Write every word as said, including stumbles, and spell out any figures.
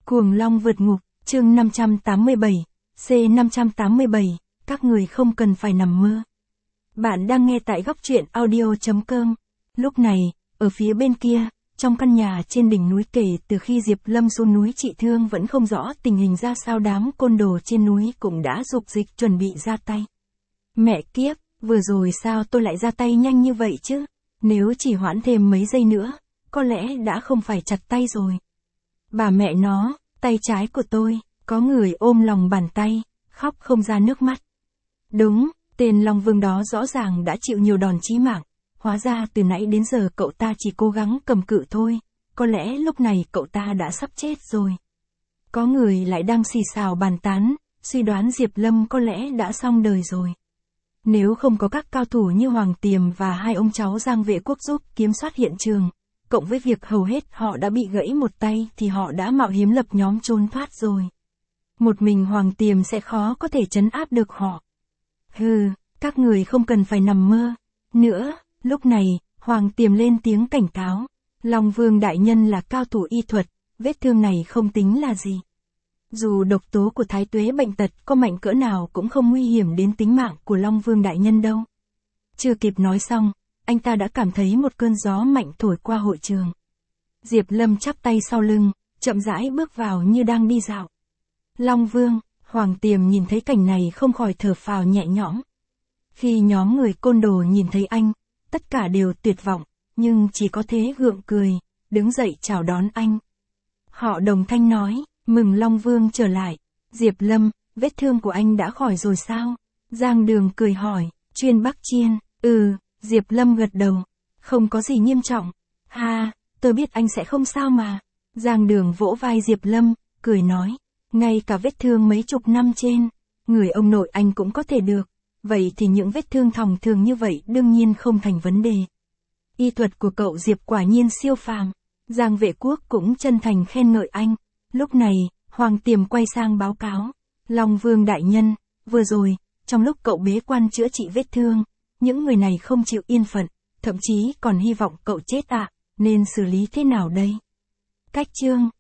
Cuồng long vượt ngục, chương năm trăm tám mươi bảy, C năm trăm tám mươi bảy, các người không cần phải nằm mơ. Bạn đang nghe tại góc truyện audio.com. Lúc này, ở phía bên kia, trong căn nhà trên đỉnh núi, kể từ khi Diệp Lâm xuống núi trị thương vẫn không rõ tình hình ra sao, đám côn đồ trên núi cũng đã dục dịch chuẩn bị ra tay. Mẹ kiếp, vừa rồi sao tôi lại ra tay nhanh như vậy chứ? Nếu chỉ hoãn thêm mấy giây nữa, có lẽ đã không phải chặt tay rồi. Bà mẹ nó, tay trái của tôi, có người ôm lòng bàn tay, khóc không ra nước mắt. Đúng, tên Long Vương đó rõ ràng đã chịu nhiều đòn chí mạng, hóa ra từ nãy đến giờ cậu ta chỉ cố gắng cầm cự thôi, có lẽ lúc này cậu ta đã sắp chết rồi. Có người lại đang xì xào bàn tán, suy đoán Diệp Lâm có lẽ đã xong đời rồi. Nếu không có các cao thủ như Hoàng Tiềm và hai ông cháu Giang Vệ Quốc giúp kiểm soát hiện trường, cộng với việc hầu hết họ đã bị gãy một tay thì họ đã mạo hiểm lập nhóm trốn thoát rồi. Một mình Hoàng Tiềm sẽ khó có thể trấn áp được họ. Hừ, các người không cần phải nằm mơ. Nữa, lúc này, Hoàng Tiềm lên tiếng cảnh cáo. Long Vương đại nhân là cao thủ y thuật, vết thương này không tính là gì. Dù độc tố của thái tuế bệnh tật có mạnh cỡ nào cũng không nguy hiểm đến tính mạng của Long Vương đại nhân đâu. Chưa kịp nói xong, anh ta đã cảm thấy một cơn gió mạnh thổi qua hội trường. Diệp Lâm chắp tay sau lưng, chậm rãi bước vào như đang đi dạo. Long Vương, Hoàng Tiềm nhìn thấy cảnh này không khỏi thở phào nhẹ nhõm. Khi nhóm người côn đồ nhìn thấy anh, tất cả đều tuyệt vọng, nhưng chỉ có thế gượng cười, đứng dậy chào đón anh. Họ đồng thanh nói, mừng Long Vương trở lại. Diệp Lâm, vết thương của anh đã khỏi rồi sao? Giang Đường cười hỏi, chuyên Bắc Chiên, ừ, Diệp Lâm gật đầu, không có gì nghiêm trọng. Ha, tôi biết anh sẽ không sao mà. Giang Đường vỗ vai Diệp Lâm, cười nói, ngay cả vết thương mấy chục năm trên, người ông nội anh cũng có thể được, vậy thì những vết thương thòng thường như vậy đương nhiên không thành vấn đề. Y thuật của cậu Diệp quả nhiên siêu phàm. Giang Vệ Quốc cũng chân thành khen ngợi anh. Lúc này, Hoàng Tiềm quay sang báo cáo, Long Vương đại nhân, vừa rồi, trong lúc cậu bế quan chữa trị vết thương, những người này không chịu yên phận, thậm chí còn hy vọng cậu chết ạ, à, nên xử lý thế nào đây? Cách chương